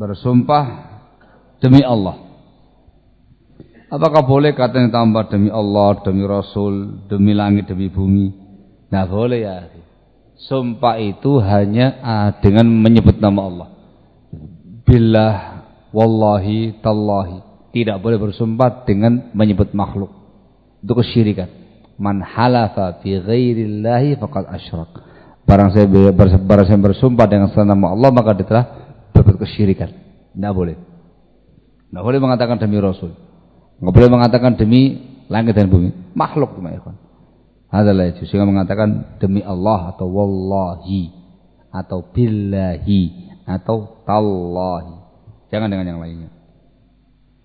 bersumpah demi Allah. Apakah boleh kata yang tambah demi Allah, demi Rasul, demi langit, demi bumi? Nah boleh ya. Sumpah itu hanya dengan menyebut nama Allah. Billah, wallahi, tallahi. Tidak boleh bersumpah dengan menyebut makhluk. Itu kesyirikan. Man halafa fi ghairillahi faqad asyrak. Barang saya bersumpah dengan selain nama Allah, maka dia telah berbuat kesyirikan. Tidak boleh. Tidak boleh mengatakan demi Rasul. Nggak boleh mengatakan demi langit dan bumi, makhluk cuma ikhwan. Adalah itu sehingga mengatakan demi Allah atau wallahi atau billahi atau tallahi. Jangan dengan yang lainnya.